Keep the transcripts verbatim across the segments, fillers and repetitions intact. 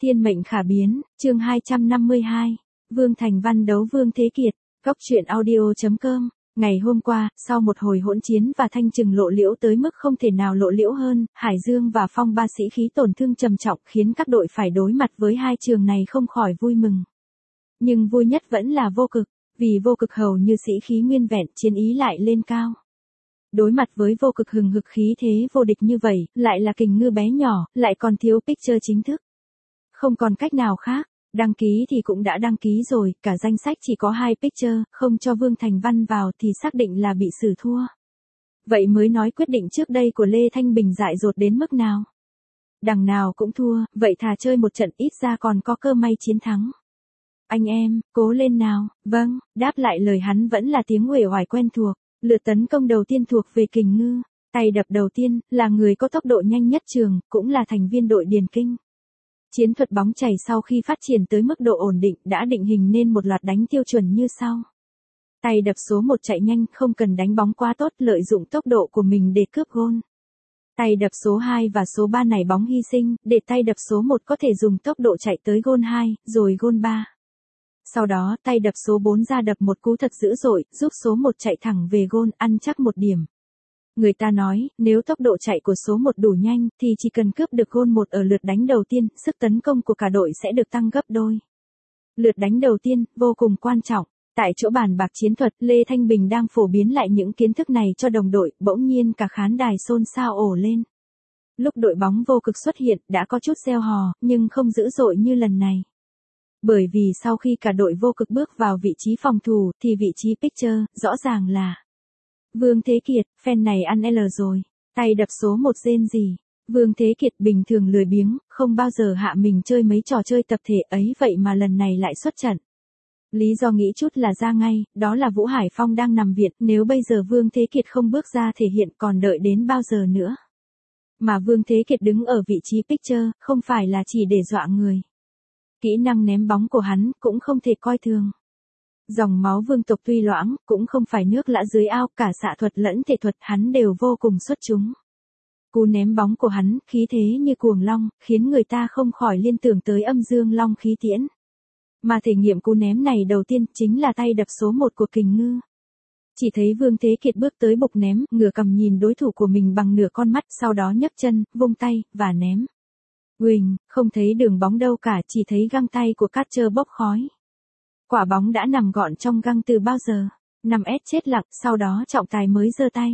Thiên mệnh khả biến, chương hai trăm năm mươi hai. Vương Thành Văn đấu Vương Thế Kiệt. Góc truyện audio chấm com. Ngày hôm qua, sau một hồi hỗn chiến và thanh trừng lộ liễu tới mức không thể nào lộ liễu hơn, Hải Dương và Phong Ba sĩ khí tổn thương trầm trọng khiến các đội phải đối mặt với hai trường này không khỏi vui mừng. Nhưng vui nhất vẫn là Vô Cực, vì Vô Cực hầu như sĩ khí nguyên vẹn, chiến ý lại lên cao. Đối mặt với Vô Cực hừng hực khí thế vô địch như vậy, lại là Kình Ngư bé nhỏ, lại còn thiếu picture chính thức. Không còn cách nào khác, đăng ký thì cũng đã đăng ký rồi, cả danh sách chỉ có hai picture, không cho Vương Thành Văn vào thì xác định là bị xử thua. Vậy mới nói quyết định trước đây của Lê Thanh Bình dại dột đến mức nào. Đằng nào cũng thua, vậy thà chơi một trận ít ra còn có cơ may chiến thắng. Anh em, cố lên nào, vâng, đáp lại lời hắn vẫn là tiếng uể oải quen thuộc, lượt tấn công đầu tiên thuộc về Kình Ngư, tay đập đầu tiên, là người có tốc độ nhanh nhất trường, cũng là thành viên đội Điền Kinh. Chiến thuật bóng chảy sau khi phát triển tới mức độ ổn định đã định hình nên một loạt đánh tiêu chuẩn như sau. Tay đập số một chạy nhanh, không cần đánh bóng quá tốt, lợi dụng tốc độ của mình để cướp gôn. Tay đập số hai và số ba này bóng hy sinh, để tay đập số một có thể dùng tốc độ chạy tới gôn hai, rồi gôn ba. Sau đó, tay đập số bốn ra đập một cú thật dữ dội, giúp số một chạy thẳng về gôn, ăn chắc một điểm. Người ta nói, nếu tốc độ chạy của số một đủ nhanh, thì chỉ cần cướp được gôn một ở lượt đánh đầu tiên, sức tấn công của cả đội sẽ được tăng gấp đôi. Lượt đánh đầu tiên, vô cùng quan trọng. Tại chỗ bàn bạc chiến thuật, Lê Thanh Bình đang phổ biến lại những kiến thức này cho đồng đội, bỗng nhiên cả khán đài xôn xao ồ lên. Lúc đội bóng Vô Cực xuất hiện, đã có chút reo hò, nhưng không dữ dội như lần này. Bởi vì sau khi cả đội Vô Cực bước vào vị trí phòng thủ, thì vị trí picture, rõ ràng là Vương Thế Kiệt, fan này ăn L rồi, tay đập số một rên gì. Vương Thế Kiệt bình thường lười biếng, không bao giờ hạ mình chơi mấy trò chơi tập thể ấy, vậy mà lần này lại xuất trận. Lý do nghĩ chút là ra ngay, đó là Vũ Hải Phong đang nằm viện, nếu bây giờ Vương Thế Kiệt không bước ra thể hiện còn đợi đến bao giờ nữa. Mà Vương Thế Kiệt đứng ở vị trí picture, không phải là chỉ để dọa người. Kỹ năng ném bóng của hắn cũng không thể coi thường. Dòng máu vương tộc tuy loãng, cũng không phải nước lã dưới ao, cả xạ thuật lẫn thể thuật hắn đều vô cùng xuất chúng. Cú ném bóng của hắn, khí thế như cuồng long, khiến người ta không khỏi liên tưởng tới âm dương long khí tiễn. Mà thể nghiệm cú ném này đầu tiên chính là tay đập số một của Kình Ngư. Chỉ thấy Vương Thế Kiệt bước tới bục ném, ngửa cầm nhìn đối thủ của mình bằng nửa con mắt, sau đó nhấc chân, vung tay, và ném. Uỳnh, không thấy đường bóng đâu cả, chỉ thấy găng tay của Catcher bốc khói. Quả bóng đã nằm gọn trong găng từ bao giờ, năm S chết lặng, sau đó trọng tài mới giơ tay.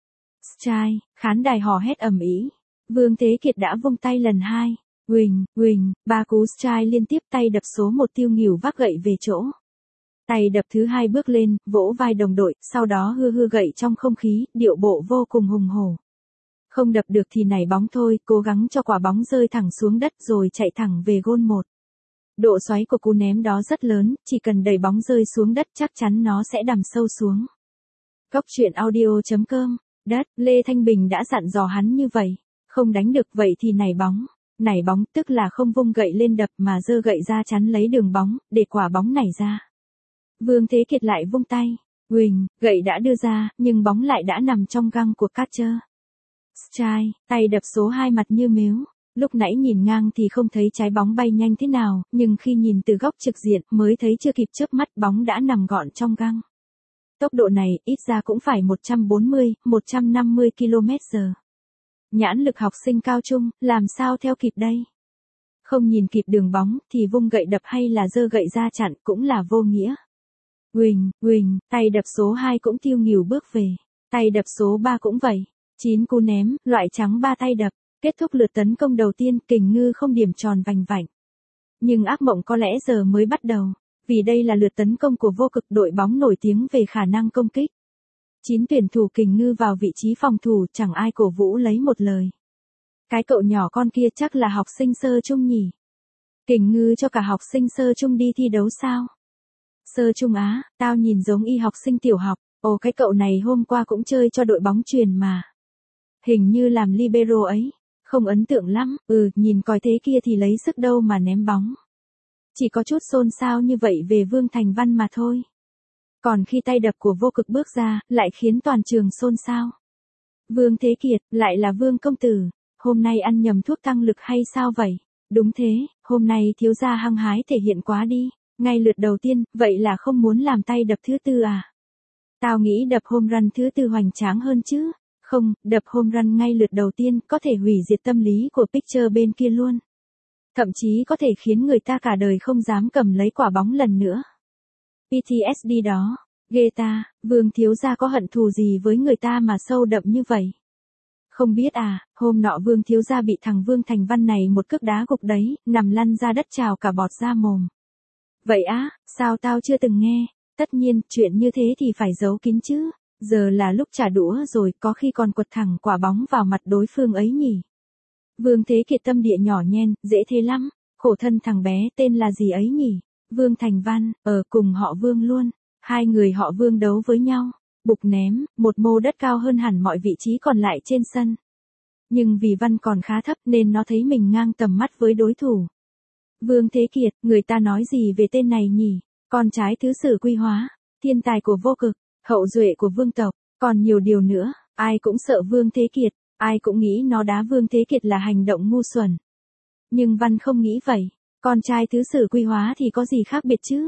Strike, khán đài hò hét ầm ĩ. Vương Thế Kiệt đã vung tay lần hai. Uỳnh, uỳnh, ba cú strike liên tiếp, tay đập số một tiêu nghỉu vác gậy về chỗ. Tay đập thứ hai bước lên, vỗ vai đồng đội, sau đó hư hư gậy trong không khí, điệu bộ vô cùng hùng hổ. Không đập được thì nảy bóng thôi, cố gắng cho quả bóng rơi thẳng xuống đất rồi chạy thẳng về gôn một. Độ xoáy của cú ném đó rất lớn, chỉ cần đẩy bóng rơi xuống đất chắc chắn nó sẽ đằm sâu xuống. Góc truyện audio chấm com. Đất, Lê Thanh Bình đã dặn dò hắn như vậy. Không đánh được vậy thì nảy bóng. Nảy bóng tức là không vung gậy lên đập mà giơ gậy ra chắn lấy đường bóng, để quả bóng nảy ra. Vương Thế Kiệt lại vung tay. Uỳnh, gậy đã đưa ra, nhưng bóng lại đã nằm trong găng của Catcher. Strike, tay đập số hai mặt như mếu. Lúc nãy nhìn ngang thì không thấy trái bóng bay nhanh thế nào, nhưng khi nhìn từ góc trực diện mới thấy chưa kịp chớp mắt bóng đã nằm gọn trong găng. Tốc độ này ít ra cũng phải một trăm bốn mươi, một trăm năm mươi ki lô mét giờ. Nhãn lực học sinh cao trung, làm sao theo kịp đây? Không nhìn kịp đường bóng thì vung gậy đập hay là giơ gậy ra chặn cũng là vô nghĩa. Uỳnh, uỳnh, tay đập số hai cũng tiêu nghỉu bước về. Tay đập số ba cũng vậy. chín cú ném, loại trắng ba tay đập. Kết thúc lượt tấn công đầu tiên, Kình Ngư không điểm tròn vành vạnh. Nhưng ác mộng có lẽ giờ mới bắt đầu, vì đây là lượt tấn công của Vô Cực, đội bóng nổi tiếng về khả năng công kích. Chín tuyển thủ Kình Ngư vào vị trí phòng thủ, chẳng ai cổ vũ lấy một lời. Cái cậu nhỏ con kia chắc là học sinh sơ trung nhỉ? Kình Ngư cho cả học sinh sơ trung đi thi đấu sao? Sơ trung á, tao nhìn giống y học sinh tiểu học, ồ cái cậu này hôm qua cũng chơi cho đội bóng chuyền mà. Hình như làm libero ấy. Không ấn tượng lắm, ừ, nhìn coi thế kia thì lấy sức đâu mà ném bóng. Chỉ có chút xôn xao như vậy về Vương Thành Văn mà thôi. Còn khi tay đập của Vô Cực bước ra, lại khiến toàn trường xôn xao. Vương Thế Kiệt, lại là Vương công tử, hôm nay ăn nhầm thuốc tăng lực hay sao vậy? Đúng thế, hôm nay thiếu gia hăng hái thể hiện quá đi, ngay lượt đầu tiên, vậy là không muốn làm tay đập thứ tư à? Tao nghĩ đập home run thứ tư hoành tráng hơn chứ. Không, đập home run ngay lượt đầu tiên có thể hủy diệt tâm lý của pitcher bên kia luôn. Thậm chí có thể khiến người ta cả đời không dám cầm lấy quả bóng lần nữa. pê tê ét đê đó, ghê ta, Vương thiếu gia có hận thù gì với người ta mà sâu đậm như vậy? Không biết à, hôm nọ Vương thiếu gia bị thằng Vương Thành Văn này một cước đá gục đấy, nằm lăn ra đất trào cả bọt ra mồm. Vậy á, sao tao chưa từng nghe? Tất nhiên, chuyện như thế thì phải giấu kín chứ. Giờ là lúc trả đũa rồi, có khi còn quật thẳng quả bóng vào mặt đối phương ấy nhỉ. Vương Thế Kiệt tâm địa nhỏ nhen, dễ thế lắm. Khổ thân thằng bé tên là gì ấy nhỉ? Vương Thành Văn, ở cùng họ Vương luôn. Hai người họ Vương đấu với nhau. Bục ném, một mô đất cao hơn hẳn mọi vị trí còn lại trên sân. Nhưng vì Văn còn khá thấp nên nó thấy mình ngang tầm mắt với đối thủ. Vương Thế Kiệt, người ta nói gì về tên này nhỉ? Con trái thứ sử Quy Hóa, thiên tài của vô cực, hậu duệ của vương tộc, còn nhiều điều nữa, ai cũng sợ Vương Thế Kiệt, ai cũng nghĩ nó đá Vương Thế Kiệt là hành động ngu xuẩn. Nhưng Văn không nghĩ vậy, con trai thứ sử Quy Hóa thì có gì khác biệt chứ?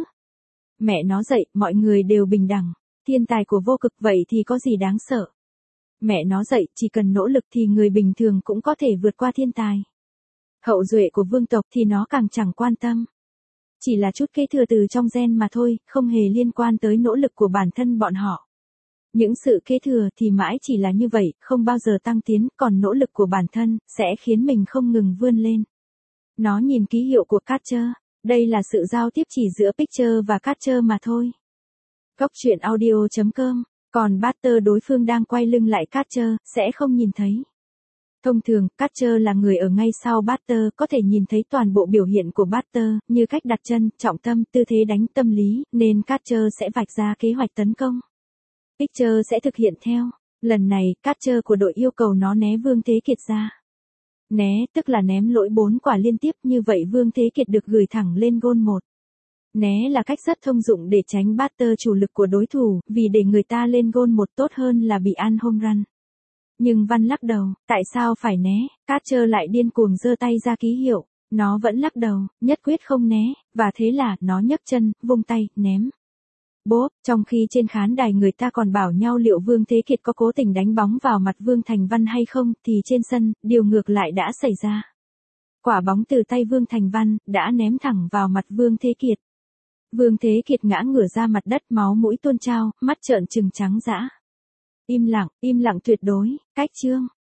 Mẹ nó dạy, mọi người đều bình đẳng, thiên tài của vô cực vậy thì có gì đáng sợ? Mẹ nó dạy, chỉ cần nỗ lực thì người bình thường cũng có thể vượt qua thiên tài. Hậu duệ của vương tộc thì nó càng chẳng quan tâm. Chỉ là chút kế thừa từ trong gen mà thôi, không hề liên quan tới nỗ lực của bản thân bọn họ. Những sự kế thừa thì mãi chỉ là như vậy, không bao giờ tăng tiến, còn nỗ lực của bản thân sẽ khiến mình không ngừng vươn lên. Nó nhìn ký hiệu của catcher, đây là sự giao tiếp chỉ giữa pitcher và catcher mà thôi. Góc truyện audio chấm com, còn batter đối phương đang quay lưng lại catcher, sẽ không nhìn thấy. Thông thường, catcher là người ở ngay sau batter, có thể nhìn thấy toàn bộ biểu hiện của batter, như cách đặt chân, trọng tâm, tư thế đánh, tâm lý, nên catcher sẽ vạch ra kế hoạch tấn công. Pitcher sẽ thực hiện theo. Lần này, catcher của đội yêu cầu nó né Vương Thế Kiệt ra. Né, tức là ném lỗi bốn quả liên tiếp, như vậy Vương Thế Kiệt được gửi thẳng lên gôn một. Né là cách rất thông dụng để tránh batter chủ lực của đối thủ, vì để người ta lên gôn một tốt hơn là bị ăn home run. Nhưng Văn lắc đầu, tại sao phải né? Catcher lại điên cuồng giơ tay ra ký hiệu, nó vẫn lắc đầu, nhất quyết không né, và thế là nó nhấc chân, vung tay, ném. Bốp, trong khi trên khán đài người ta còn bảo nhau liệu Vương Thế Kiệt có cố tình đánh bóng vào mặt Vương Thành Văn hay không, thì trên sân, điều ngược lại đã xảy ra. Quả bóng từ tay Vương Thành Văn đã ném thẳng vào mặt Vương Thế Kiệt. Vương Thế Kiệt ngã ngửa ra mặt đất, máu mũi tuôn trao, mắt trợn trừng trắng dã. Im lặng, im lặng tuyệt đối, cách chương.